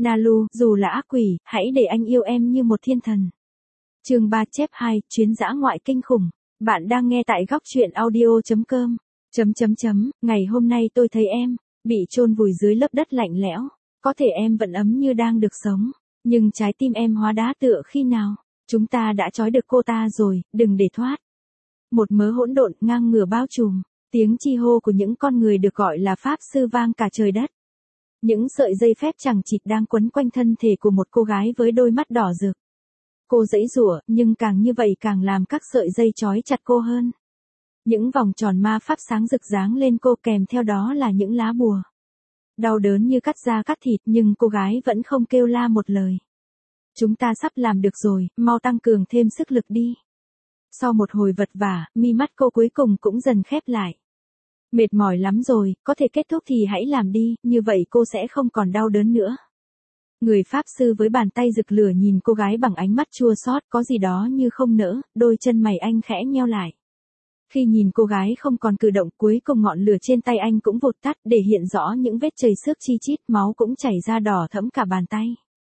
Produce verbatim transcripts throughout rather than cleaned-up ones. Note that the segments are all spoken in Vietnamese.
Nalu, dù là ác quỷ, hãy để anh yêu em như một thiên thần. Chương ba chép hai, chuyến dã ngoại kinh khủng. Bạn đang nghe tại góc truyện audio chấm com. Chấm chấm chấm, ngày hôm nay tôi thấy em, bị chôn vùi dưới lớp đất lạnh lẽo. Có thể em vẫn ấm như đang được sống, nhưng trái tim em hóa đá tựa khi nào. Chúng ta đã trói được cô ta rồi, đừng để thoát. Một mớ hỗn độn ngang ngửa bao trùm, tiếng chi hô của những con người được gọi là pháp sư vang cả trời đất. Những sợi dây phép chằng chịt đang quấn quanh thân thể của một cô gái với đôi mắt đỏ rực. Cô giãy giụa, nhưng càng như vậy càng làm các sợi dây trói chặt cô hơn. Những vòng tròn ma pháp sáng rực giáng lên cô, kèm theo đó là những lá bùa. Đau đớn như cắt da cắt thịt, nhưng cô gái vẫn không kêu la một lời. Chúng ta sắp làm được rồi, mau tăng cường thêm sức lực đi. Sau một hồi vật vả, mi mắt cô cuối cùng cũng dần khép lại. Mệt mỏi lắm rồi, có thể kết thúc thì hãy làm đi, như vậy cô sẽ không còn đau đớn nữa. Người pháp sư với bàn tay rực lửa nhìn cô gái bằng ánh mắt chua xót, có gì đó như không nỡ, đôi chân mày anh khẽ nheo lại. Khi nhìn cô gái không còn cử động, cuối cùng ngọn lửa trên tay anh cũng vụt tắt, để hiện rõ những vết chảy xước chi chít, máu cũng chảy ra đỏ thẫm cả bàn tay.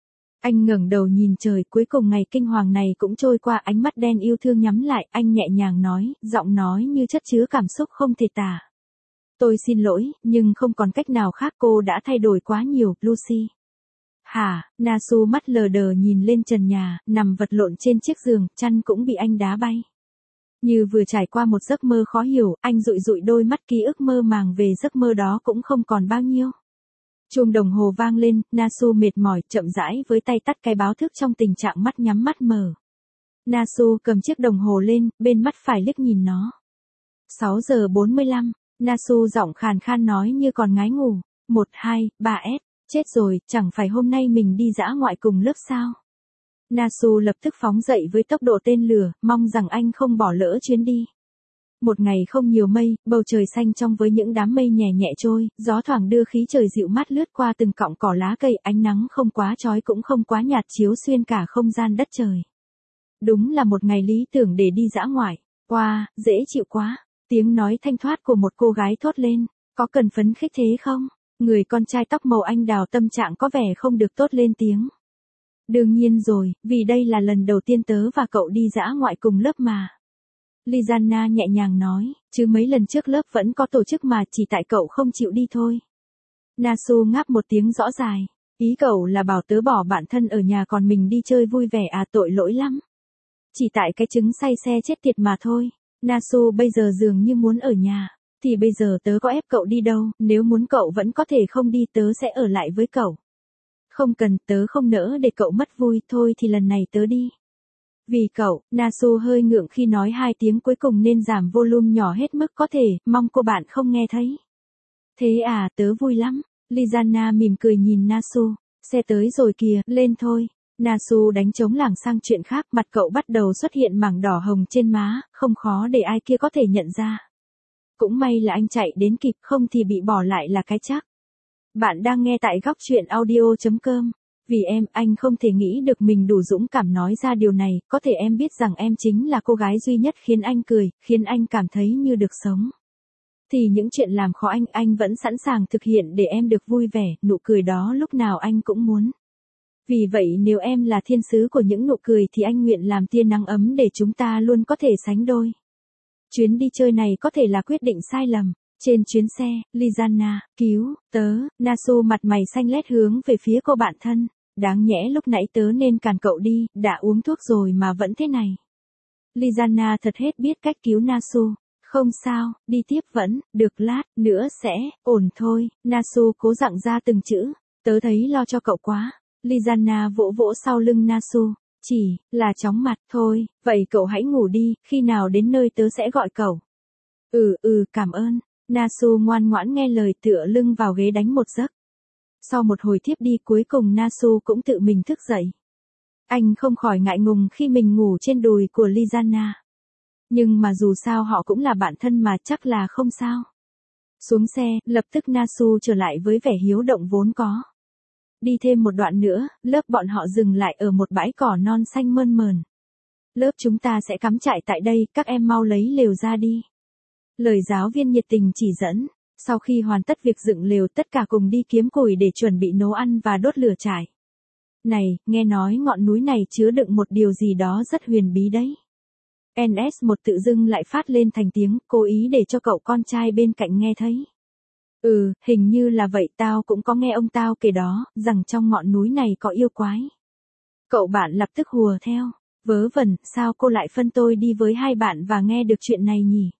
Anh ngẩng đầu nhìn trời, cuối cùng ngày kinh hoàng này cũng trôi qua, ánh mắt đen yêu thương nhắm lại, anh nhẹ nhàng nói, giọng nói như chất chứa cảm xúc không thể tả. Tôi xin lỗi, nhưng không còn cách nào khác, cô đã thay đổi quá nhiều, Lucy. Hả, Nasu mắt lờ đờ nhìn lên trần nhà, nằm vật lộn trên chiếc giường, chăn cũng bị anh đá bay. Như vừa trải qua một giấc mơ khó hiểu, anh dụi dụi đôi mắt, ký ức mơ màng về giấc mơ đó cũng không còn bao nhiêu. Chuông đồng hồ vang lên, Nasu mệt mỏi, chậm rãi với tay tắt cái báo thức trong tình trạng mắt nhắm mắt mở. Nasu cầm chiếc đồng hồ lên, bên mắt phải liếc nhìn nó. sáu giờ bốn mươi lăm, Nasu giọng khàn khan nói như còn ngái ngủ. một, hai, ba S, chết rồi, chẳng phải hôm nay mình đi dã ngoại cùng lớp sao? Nasu lập tức phóng dậy với tốc độ tên lửa, mong rằng anh không bỏ lỡ chuyến đi. Một ngày không nhiều mây, bầu trời xanh trong với những đám mây nhẹ nhẹ trôi, gió thoảng đưa khí trời dịu mát lướt qua từng cọng cỏ lá cây, ánh nắng không quá chói cũng không quá nhạt chiếu xuyên cả không gian đất trời. Đúng là một ngày lý tưởng để đi dã ngoại. Wow, dễ chịu quá. Tiếng nói thanh thoát của một cô gái thốt lên, có cần phấn khích thế không? Người con trai tóc màu anh đào tâm trạng có vẻ không được tốt lên tiếng. Đương nhiên rồi, vì đây là lần đầu tiên tớ và cậu đi dã ngoại cùng lớp mà. Lisanna nhẹ nhàng nói, chứ mấy lần trước lớp vẫn có tổ chức mà, chỉ tại cậu không chịu đi thôi. Nasu ngáp một tiếng rõ dài, ý cậu là bảo tớ bỏ bạn thân ở nhà còn mình đi chơi vui vẻ à, tội lỗi lắm. Chỉ tại cái chứng say xe chết tiệt mà thôi. Nasu bây giờ dường như muốn ở nhà, thì bây giờ tớ có ép cậu đi đâu, nếu muốn cậu vẫn có thể không đi, tớ sẽ ở lại với cậu. Không cần, tớ không nỡ để cậu mất vui, thôi thì lần này tớ đi. Vì cậu, Nasu hơi ngượng khi nói hai tiếng cuối cùng nên giảm volume nhỏ hết mức có thể, mong cô bạn không nghe thấy. Thế à, tớ vui lắm. Lisanna mỉm cười nhìn Nasu, xe tới rồi kìa, lên thôi. Nasu đánh trống lảng sang chuyện khác, mặt cậu bắt đầu xuất hiện mảng đỏ hồng trên má, không khó để ai kia có thể nhận ra. Cũng may là anh chạy đến kịp, không thì bị bỏ lại là cái chắc. Bạn đang nghe tại góc truyện audio chấm com. Vì em, anh không thể nghĩ được mình đủ dũng cảm nói ra điều này, có thể em biết rằng em chính là cô gái duy nhất khiến anh cười, khiến anh cảm thấy như được sống. Thì những chuyện làm khó anh, anh vẫn sẵn sàng thực hiện để em được vui vẻ, nụ cười đó lúc nào anh cũng muốn. Vì vậy nếu em là thiên sứ của những nụ cười thì anh nguyện làm tia nắng ấm để chúng ta luôn có thể sánh đôi. Chuyến đi chơi này có thể là quyết định sai lầm. Trên chuyến xe, Lisanna, cứu, tớ, Nasu mặt mày xanh lét hướng về phía cô bạn thân. Đáng nhẽ lúc nãy tớ nên cản cậu đi, đã uống thuốc rồi mà vẫn thế này. Lisanna thật hết biết cách cứu Nasu. Không sao, đi tiếp vẫn, được lát, nữa sẽ, ổn thôi. Nasu cố gắng ra từng chữ, tớ thấy lo cho cậu quá. Lisanna vỗ vỗ sau lưng Nasu, chỉ là chóng mặt thôi, vậy cậu hãy ngủ đi, khi nào đến nơi tớ sẽ gọi cậu. Ừ ừ, cảm ơn. Nasu ngoan ngoãn nghe lời tựa lưng vào ghế đánh một giấc. Sau một hồi thiếp đi cuối cùng Nasu cũng tự mình thức dậy. Anh không khỏi ngại ngùng khi mình ngủ trên đùi của Lisanna. Nhưng mà dù sao họ cũng là bạn thân mà, chắc là không sao. Xuống xe, lập tức Nasu trở lại với vẻ hiếu động vốn có. Đi thêm một đoạn nữa, lớp bọn họ dừng lại ở một bãi cỏ non xanh mơn mờn. Lớp chúng ta sẽ cắm trại tại đây, các em mau lấy lều ra đi. Lời giáo viên nhiệt tình chỉ dẫn, sau khi hoàn tất việc dựng lều tất cả cùng đi kiếm củi để chuẩn bị nấu ăn và đốt lửa trại. Này, nghe nói ngọn núi này chứa đựng một điều gì đó rất huyền bí đấy. en ét một tự dưng lại phát lên thành tiếng, cố ý để cho cậu con trai bên cạnh nghe thấy. Ừ, hình như là vậy, tao cũng có nghe ông tao kể đó, rằng trong ngọn núi này có yêu quái. Cậu bạn lập tức hùa theo. Vớ vẩn, sao cô lại phân tôi đi với hai bạn và nghe được chuyện này nhỉ?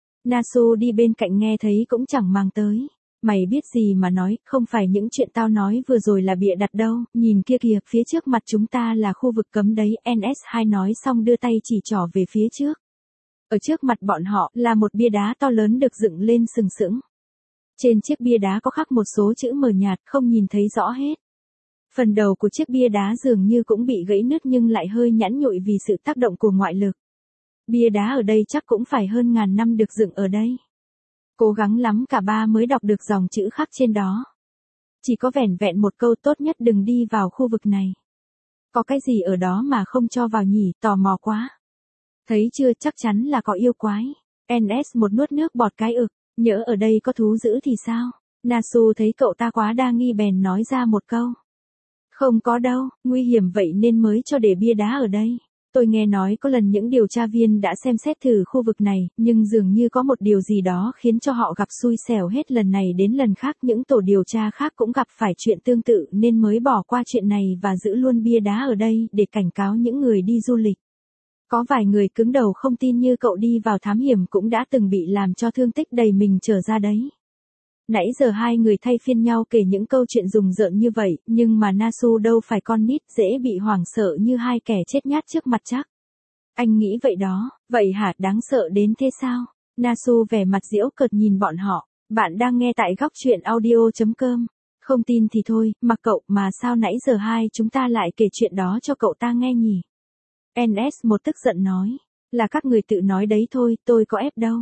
Nasu đi bên cạnh nghe thấy cũng chẳng màng tới. Mày biết gì mà nói, không phải những chuyện tao nói vừa rồi là bịa đặt đâu, nhìn kia kìa, phía trước mặt chúng ta là khu vực cấm đấy, en ét hai nói xong đưa tay chỉ trỏ về phía trước. Ở trước mặt bọn họ là một bia đá to lớn được dựng lên sừng sững. Trên chiếc bia đá có khắc một số chữ mờ nhạt không nhìn thấy rõ hết. Phần đầu của chiếc bia đá dường như cũng bị gãy nứt nhưng lại hơi nhẵn nhụi vì sự tác động của ngoại lực. Bia đá ở đây chắc cũng phải hơn ngàn năm được dựng ở đây. Cố gắng lắm cả ba mới đọc được dòng chữ khắc trên đó. Chỉ có vẻn vẹn một câu tốt nhất đừng đi vào khu vực này. Có cái gì ở đó mà không cho vào nhỉ, tò mò quá. Thấy chưa, chắc chắn là có yêu quái. en ét một nuốt nước bọt cái ực, nhỡ ở đây có thú dữ thì sao? Nasu thấy cậu ta quá đa nghi bèn nói ra một câu. Không có đâu, nguy hiểm vậy nên mới cho để bia đá ở đây. Tôi nghe nói có lần những điều tra viên đã xem xét thử khu vực này, nhưng dường như có một điều gì đó khiến cho họ gặp xui xẻo hết lần này đến lần khác. Những tổ điều tra khác cũng gặp phải chuyện tương tự nên mới bỏ qua chuyện này và giữ luôn bia đá ở đây để cảnh cáo những người đi du lịch. Có vài người cứng đầu không tin như cậu đi vào thám hiểm cũng đã từng bị làm cho thương tích đầy mình trở ra đấy. Nãy giờ hai người thay phiên nhau kể những câu chuyện rùng rợn như vậy, nhưng mà Nasu đâu phải con nít dễ bị hoảng sợ như hai kẻ chết nhát trước mặt chắc. Anh nghĩ vậy đó, vậy hả, đáng sợ đến thế sao? Nasu vẻ mặt giễu cợt nhìn bọn họ. Bạn đang nghe tại góc truyện audio chấm com. Không tin thì thôi, mặc cậu, mà sao nãy giờ hai chúng ta lại kể chuyện đó cho cậu ta nghe nhỉ? en ét một tức giận nói. Là các người tự nói đấy thôi, tôi có ép đâu.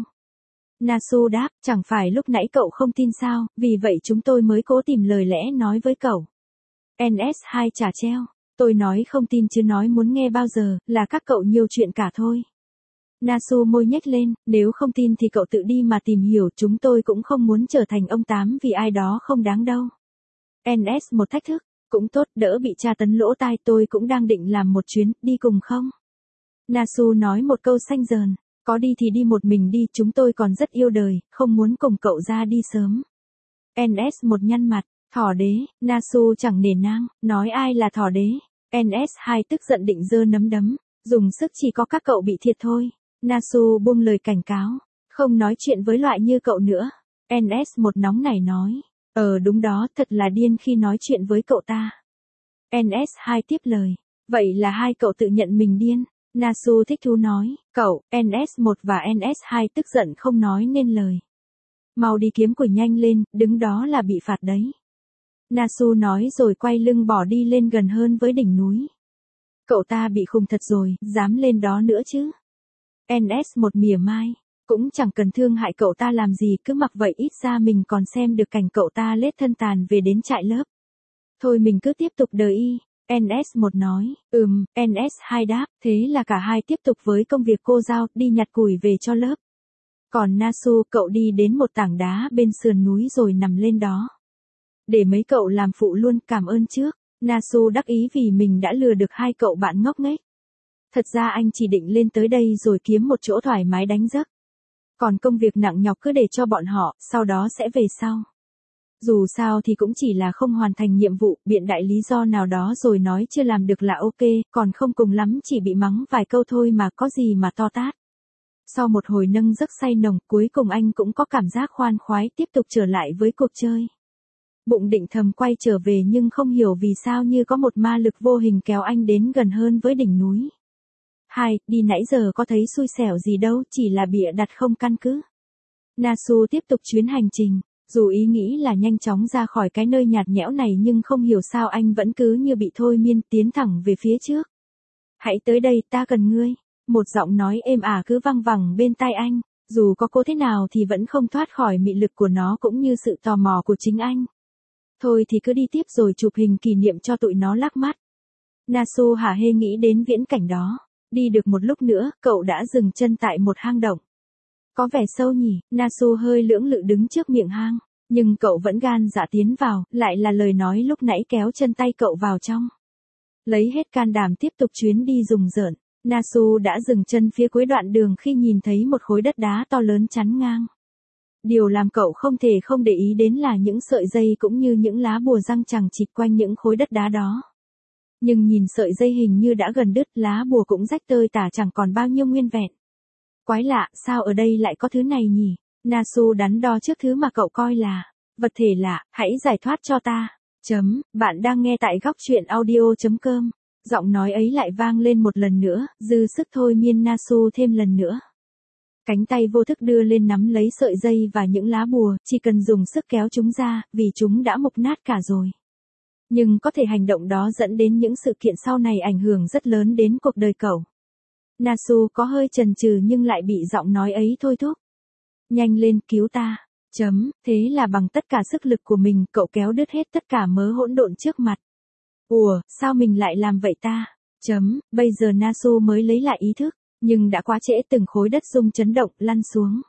Nasu đáp, chẳng phải lúc nãy cậu không tin sao, vì vậy chúng tôi mới cố tìm lời lẽ nói với cậu. en ét hai trả treo, tôi nói không tin chứ nói muốn nghe bao giờ, là các cậu nhiều chuyện cả thôi. Nasu môi nhếch lên, nếu không tin thì cậu tự đi mà tìm hiểu, chúng tôi cũng không muốn trở thành ông Tám vì ai đó không đáng đâu. en ét một thách thức, cũng tốt, đỡ bị tra tấn lỗ tai, tôi cũng đang định làm một chuyến, đi cùng không? Nasu nói một câu xanh dờn. Có đi thì đi một mình đi, chúng tôi còn rất yêu đời, không muốn cùng cậu ra đi sớm. en ét một nhăn mặt, thỏ đế, Nasu chẳng nể nang, nói ai là thỏ đế. en ét hai tức giận định giơ nắm đấm, dùng sức chỉ có các cậu bị thiệt thôi. Nasu buông lời cảnh cáo, không nói chuyện với loại như cậu nữa. en ét một nóng nảy nói, ờ đúng đó, thật là điên khi nói chuyện với cậu ta. en ét hai tiếp lời, vậy là hai cậu tự nhận mình điên. Nasu thích thú nói, cậu, en ét một và en ét hai tức giận không nói nên lời. Mau đi kiếm củi nhanh lên, đứng đó là bị phạt đấy. Nasu nói rồi quay lưng bỏ đi lên gần hơn với đỉnh núi. Cậu ta bị khùng thật rồi, dám lên đó nữa chứ. en ét một mỉa mai, cũng chẳng cần thương hại cậu ta làm gì, cứ mặc vậy ít ra mình còn xem được cảnh cậu ta lết thân tàn về đến trại lớp. Thôi mình cứ tiếp tục đời y. en ét một nói, ừm, en ét hai đáp, thế là cả hai tiếp tục với công việc cô giao, đi nhặt củi về cho lớp. Còn Nasu, cậu đi đến một tảng đá bên sườn núi rồi nằm lên đó. Để mấy cậu làm phụ luôn, cảm ơn trước. Nasu đắc ý vì mình đã lừa được hai cậu bạn ngốc nghếch. Thật ra anh chỉ định lên tới đây rồi kiếm một chỗ thoải mái đánh giấc. Còn công việc nặng nhọc cứ để cho bọn họ, sau đó sẽ về sau. Dù sao thì cũng chỉ là không hoàn thành nhiệm vụ, biện đại lý do nào đó rồi nói chưa làm được là ok, còn không cùng lắm chỉ bị mắng vài câu thôi mà có gì mà to tát. Sau một hồi nâng giấc say nồng, cuối cùng anh cũng có cảm giác khoan khoái tiếp tục trở lại với cuộc chơi. Bụng định thầm quay trở về nhưng không hiểu vì sao như có một ma lực vô hình kéo anh đến gần hơn với đỉnh núi. Hai, đi nãy giờ có thấy xui xẻo gì đâu, chỉ là bịa đặt không căn cứ. Nasu tiếp tục chuyến hành trình. Dù ý nghĩ là nhanh chóng ra khỏi cái nơi nhạt nhẽo này nhưng không hiểu sao anh vẫn cứ như bị thôi miên tiến thẳng về phía trước. Hãy tới đây, ta cần ngươi. Một giọng nói êm ả cứ văng vẳng bên tai anh, dù có cố thế nào thì vẫn không thoát khỏi mị lực của nó cũng như sự tò mò của chính anh. Thôi thì cứ đi tiếp rồi chụp hình kỷ niệm cho tụi nó lắc mắt. Nasu hả hê nghĩ đến viễn cảnh đó. Đi được một lúc nữa, cậu đã dừng chân tại một hang động. Có vẻ sâu nhỉ, Nasu hơi lưỡng lự đứng trước miệng hang, nhưng cậu vẫn gan dạ tiến vào, lại là lời nói lúc nãy kéo chân tay cậu vào trong. Lấy hết can đảm tiếp tục chuyến đi rùng rợn, Nasu đã dừng chân phía cuối đoạn đường khi nhìn thấy một khối đất đá to lớn chắn ngang. Điều làm cậu không thể không để ý đến là những sợi dây cũng như những lá bùa răng chằng chịt quanh những khối đất đá đó. Nhưng nhìn sợi dây hình như đã gần đứt, lá bùa cũng rách tơi tả chẳng còn bao nhiêu nguyên vẹn. Quái lạ, sao ở đây lại có thứ này nhỉ? Nasu đắn đo trước thứ mà cậu coi là vật thể lạ, hãy giải thoát cho ta. Chấm, bạn đang nghe tại góc truyện audio.com. Giọng nói ấy lại vang lên một lần nữa, dư sức thôi miên Nasu thêm lần nữa. Cánh tay vô thức đưa lên nắm lấy sợi dây và những lá bùa, chỉ cần dùng sức kéo chúng ra, vì chúng đã mục nát cả rồi. Nhưng có thể hành động đó dẫn đến những sự kiện sau này ảnh hưởng rất lớn đến cuộc đời cậu. Nasu có hơi chần chừ nhưng lại bị giọng nói ấy thôi thúc. Nhanh lên, cứu ta. Chấm, thế là bằng tất cả sức lực của mình, cậu kéo đứt hết tất cả mớ hỗn độn trước mặt. Ủa, sao mình lại làm vậy ta? Chấm, bây giờ Nasu mới lấy lại ý thức, nhưng đã quá trễ, từng khối đất rung chấn động, lăn xuống.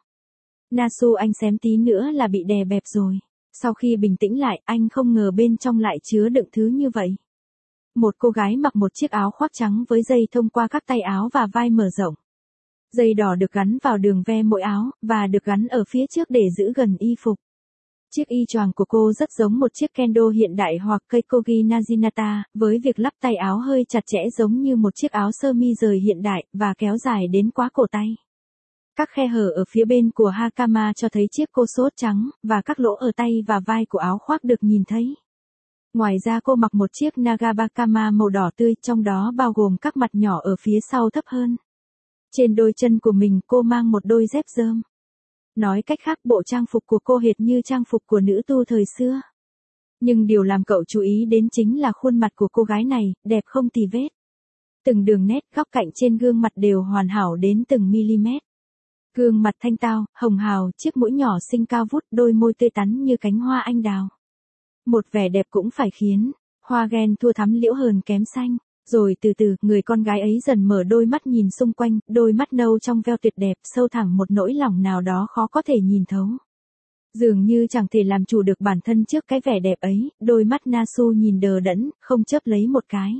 Nasu anh xém tí nữa là bị đè bẹp rồi. Sau khi bình tĩnh lại, anh không ngờ bên trong lại chứa đựng thứ như vậy. Một cô gái mặc một chiếc áo khoác trắng với dây thông qua các tay áo và vai mở rộng. Dây đỏ được gắn vào đường ve mỗi áo, và được gắn ở phía trước để giữ gần y phục. Chiếc y choàng của cô rất giống một chiếc kendo hiện đại hoặc Keikogi Naginata, với việc lắp tay áo hơi chặt chẽ giống như một chiếc áo sơ mi rời hiện đại, và kéo dài đến quá cổ tay. Các khe hở ở phía bên của hakama cho thấy chiếc cô sốt trắng, và các lỗ ở tay và vai của áo khoác được nhìn thấy. Ngoài ra cô mặc một chiếc nagabakama màu đỏ tươi, trong đó bao gồm các mặt nhỏ ở phía sau thấp hơn. Trên đôi chân của mình cô mang một đôi dép rơm. Nói cách khác, bộ trang phục của cô hệt như trang phục của nữ tu thời xưa. Nhưng điều làm cậu chú ý đến chính là khuôn mặt của cô gái này, đẹp không tì vết. Từng đường nét, góc cạnh trên gương mặt đều hoàn hảo đến từng mm. Gương mặt thanh tao, hồng hào, chiếc mũi nhỏ xinh cao vút, đôi môi tươi tắn như cánh hoa anh đào. Một vẻ đẹp cũng phải khiến hoa ghen thua thắm liễu hờn kém xanh. Rồi từ từ, người con gái ấy dần mở đôi mắt nhìn xung quanh, đôi mắt nâu trong veo tuyệt đẹp, sâu thẳm một nỗi lòng nào đó khó có thể nhìn thấu. Dường như chẳng thể làm chủ được bản thân trước cái vẻ đẹp ấy, đôi mắt Nasu nhìn đờ đẫn, không chớp lấy một cái.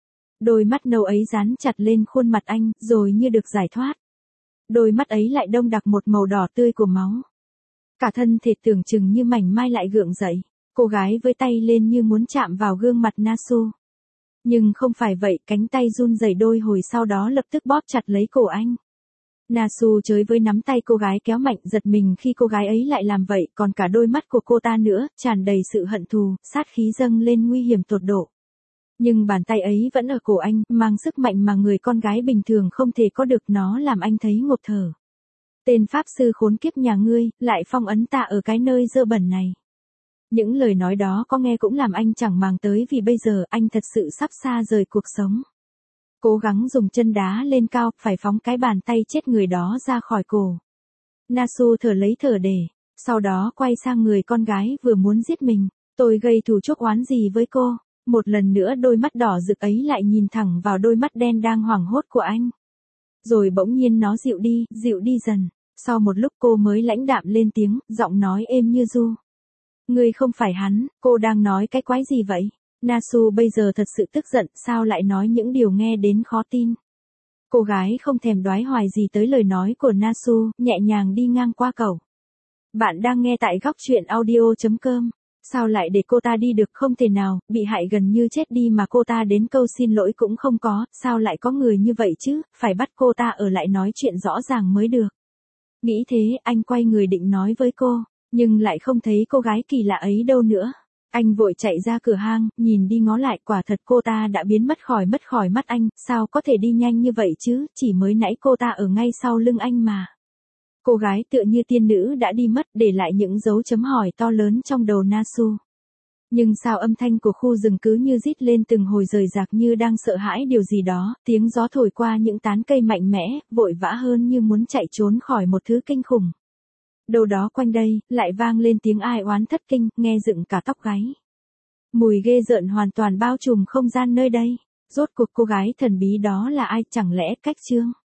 Đôi mắt nâu ấy dán chặt lên khuôn mặt anh, rồi như được giải thoát. Đôi mắt ấy lại đông đặc một màu đỏ tươi của máu. Cả thân thể tưởng chừng như mảnh mai lại gượng dậy, cô gái với tay lên như muốn chạm vào gương mặt Nasu. Nhưng không phải vậy, cánh tay run rẩy đôi hồi sau đó lập tức bóp chặt lấy cổ anh. Nasu chới với nắm tay cô gái kéo mạnh, giật mình khi cô gái ấy lại làm vậy, còn cả đôi mắt của cô ta nữa, tràn đầy sự hận thù, sát khí dâng lên nguy hiểm tột độ. Nhưng bàn tay ấy vẫn ở cổ anh, mang sức mạnh mà người con gái bình thường không thể có được, nó làm anh thấy ngộp thở. Tên pháp sư khốn kiếp nhà ngươi, lại phong ấn ta ở cái nơi dơ bẩn này. Những lời nói đó có nghe cũng làm anh chẳng màng tới, vì bây giờ anh thật sự sắp xa rời cuộc sống. Cố gắng dùng chân đá lên cao, phải phóng cái bàn tay chết người đó ra khỏi cổ. Nasu thở lấy thở để, sau đó quay sang người con gái vừa muốn giết mình. Tôi gây thù chuốc oán gì với cô? Một lần nữa đôi mắt đỏ rực ấy lại nhìn thẳng vào đôi mắt đen đang hoảng hốt của anh. Rồi bỗng nhiên nó dịu đi, dịu đi dần. Sau một lúc cô mới lãnh đạm lên tiếng, giọng nói êm như ru. Ngươi không phải hắn, cô đang nói cái quái gì vậy? Nasu bây giờ thật sự tức giận, sao lại nói những điều nghe đến khó tin. Cô gái không thèm đoái hoài gì tới lời nói của Nasu, nhẹ nhàng đi ngang qua cậu. Bạn đang nghe tại góc truyện audio.com. Sao lại để cô ta đi được? Không thể nào, bị hại gần như chết đi mà cô ta đến câu xin lỗi cũng không có, sao lại có người như vậy chứ, phải bắt cô ta ở lại nói chuyện rõ ràng mới được. Nghĩ thế, anh quay người định nói với cô, nhưng lại không thấy cô gái kỳ lạ ấy đâu nữa. Anh vội chạy ra cửa hang, nhìn đi ngó lại, quả thật cô ta đã biến mất khỏi mất khỏi mắt anh, sao có thể đi nhanh như vậy chứ, chỉ mới nãy cô ta ở ngay sau lưng anh mà. Cô gái tựa như tiên nữ đã đi mất, để lại những dấu chấm hỏi to lớn trong đầu Nasu. Nhưng sao âm thanh của khu rừng cứ như rít lên từng hồi rời rạc, như đang sợ hãi điều gì đó, tiếng gió thổi qua những tán cây mạnh mẽ, vội vã hơn như muốn chạy trốn khỏi một thứ kinh khủng. Đâu đó quanh đây, lại vang lên tiếng ai oán thất kinh, nghe dựng cả tóc gáy. Mùi ghê rợn hoàn toàn bao trùm không gian nơi đây. Rốt cuộc cô gái thần bí đó là ai, chẳng lẽ Cách Trương?